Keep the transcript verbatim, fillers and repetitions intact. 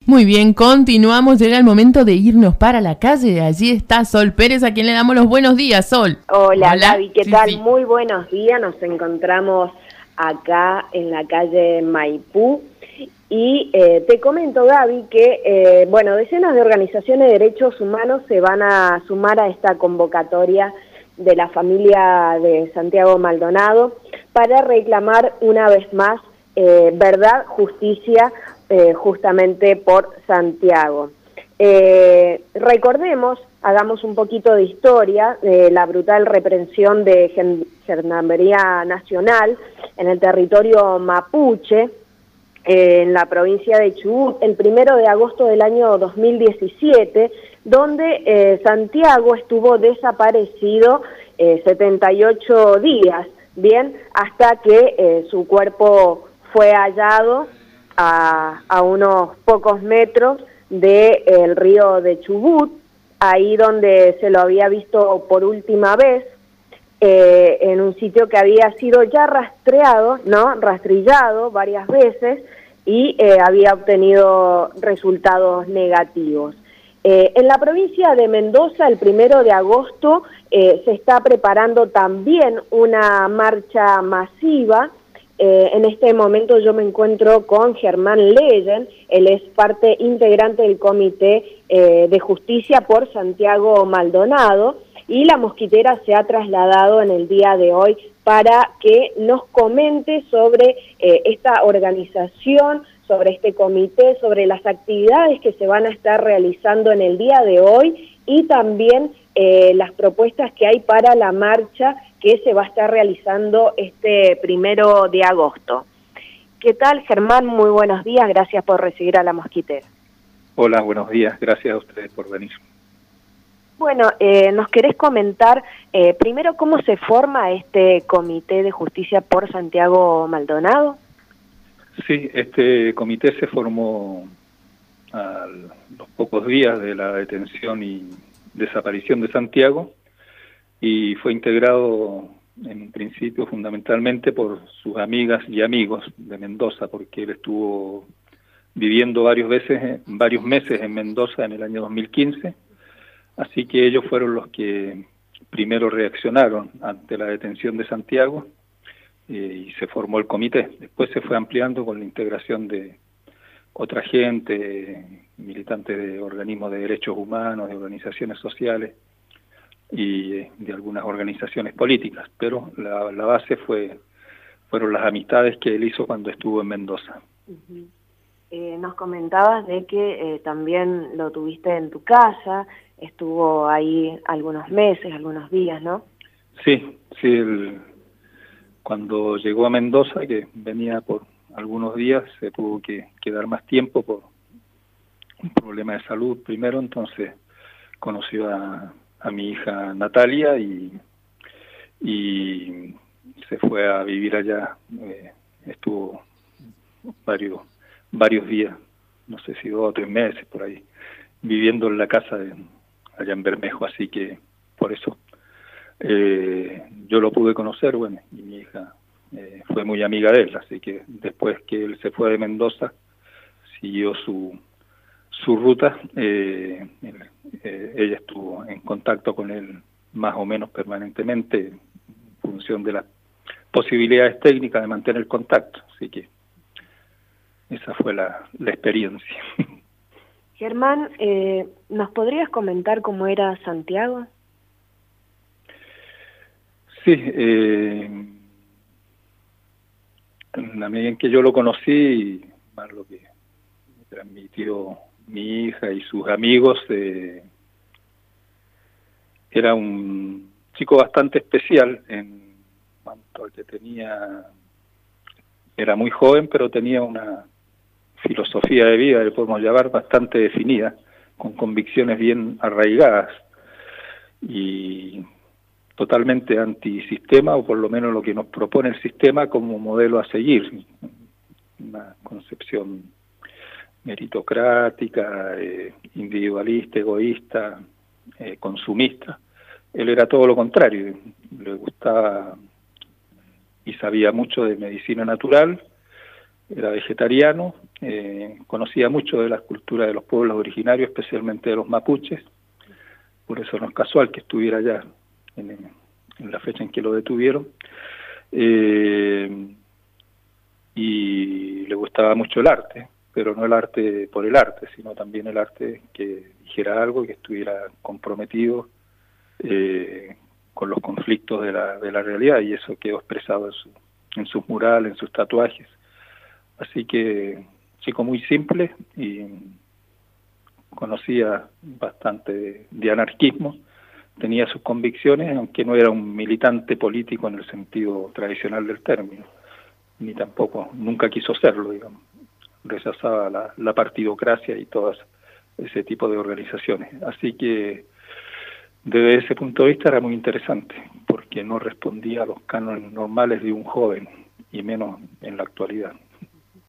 Muy bien, continuamos, llega el momento de irnos para la calle. Allí está Sol Pérez, a quien le damos los buenos días, Sol. Hola, Hola. Gaby, ¿qué sí, tal? Sí. Muy buenos días, nos encontramos acá en la calle Maipú y eh, te comento, Gaby, que eh, bueno, decenas de organizaciones de derechos humanos se van a sumar a esta convocatoria de la familia de Santiago Maldonado para reclamar una vez más eh, verdad, justicia, eh, justamente por Santiago. Eh, recordemos, hagamos un poquito de historia de la brutal represión de Gendarmería Nacional en el territorio mapuche, eh, en la provincia de Chubut, el primero de agosto del año dos mil diecisiete, donde eh, Santiago estuvo desaparecido eh, setenta y ocho días, bien, hasta que eh, su cuerpo fue hallado a, a unos pocos metros del de, río de Chubut, ahí donde se lo había visto por última vez, eh, en un sitio que había sido ya rastreado, ¿no? rastrillado varias veces y eh, había obtenido resultados negativos. Eh, en la provincia de Mendoza, el primero de agosto, eh, se está preparando también una marcha masiva. Eh, en este momento yo me encuentro con Germán Leyen, él es parte integrante del Comité eh, de Justicia por Santiago Maldonado, y la mosquitera se ha trasladado en el día de hoy para que nos comente sobre eh, esta organización, sobre este comité, sobre las actividades que se van a estar realizando en el día de hoy y también eh, las propuestas que hay para la marcha que se va a estar realizando este primero de agosto. ¿Qué tal, Germán? Muy buenos días, gracias por recibir a la mosquitera. Hola, buenos días, gracias a ustedes por venir. Bueno, eh, ¿nos querés comentar eh, primero cómo se forma este Comité de Justicia por Santiago Maldonado? Sí, este comité se formó a los pocos días de la detención y desaparición de Santiago y fue integrado en principio fundamentalmente por sus amigas y amigos de Mendoza, porque él estuvo viviendo varios veces, varios meses en Mendoza en el año dos mil quince, así que ellos fueron los que primero reaccionaron ante la detención de Santiago eh, y se formó el comité. Después se fue ampliando con la integración de otra gente, militantes de organismos de derechos humanos, de organizaciones sociales y de algunas organizaciones políticas, pero la, la base fue fueron las amistades que él hizo cuando estuvo en Mendoza. Uh-huh. Eh, nos comentabas de que eh, también lo tuviste en tu casa, estuvo ahí algunos meses, algunos días, ¿no? Sí, sí, el, cuando llegó a Mendoza, que venía por algunos días, se tuvo que quedar más tiempo por un problema de salud primero, entonces conoció a, a mi hija Natalia y, y se fue a vivir allá, eh, estuvo varios varios días, no sé si dos o tres meses por ahí, viviendo en la casa de, allá en Bermejo, así que por eso eh, yo lo pude conocer, bueno, y mi hija eh, fue muy amiga de él, así que después que él se fue de Mendoza, siguió su su ruta, eh, eh, ella estuvo en contacto con él más o menos permanentemente en función de las posibilidades técnicas de mantener contacto, así que esa fue la, la experiencia. Germán, eh, ¿nos podrías comentar cómo era Santiago? Sí, eh, en la medida en que yo lo conocí, más lo que me transmitió mi hija y sus amigos, eh, era un chico bastante especial en cuanto al que tenía, era muy joven, pero tenía una filosofía de vida, le podemos llamar, bastante definida, con convicciones bien arraigadas y totalmente antisistema, o por lo menos lo que nos propone el sistema como modelo a seguir, una concepción meritocrática, eh, individualista, egoísta, eh, consumista. Él era todo lo contrario, le gustaba y sabía mucho de medicina natural, era vegetariano, eh, conocía mucho de las culturas de los pueblos originarios, especialmente de los mapuches, por eso no es casual que estuviera allá en, en la fecha en que lo detuvieron, eh, y le gustaba mucho el arte, pero no el arte por el arte, sino también el arte que dijera algo, que estuviera comprometido eh, con los conflictos de la, de la realidad, y eso quedó expresado en, su, en sus murales, en sus tatuajes. Así que, chico muy simple, y conocía bastante de, de anarquismo, tenía sus convicciones, aunque no era un militante político en el sentido tradicional del término, ni tampoco, nunca quiso serlo, digamos. Rechazaba la, la partidocracia y todo ese tipo de organizaciones. Así que desde ese punto de vista era muy interesante, porque no respondía a los cánones normales de un joven, y menos en la actualidad.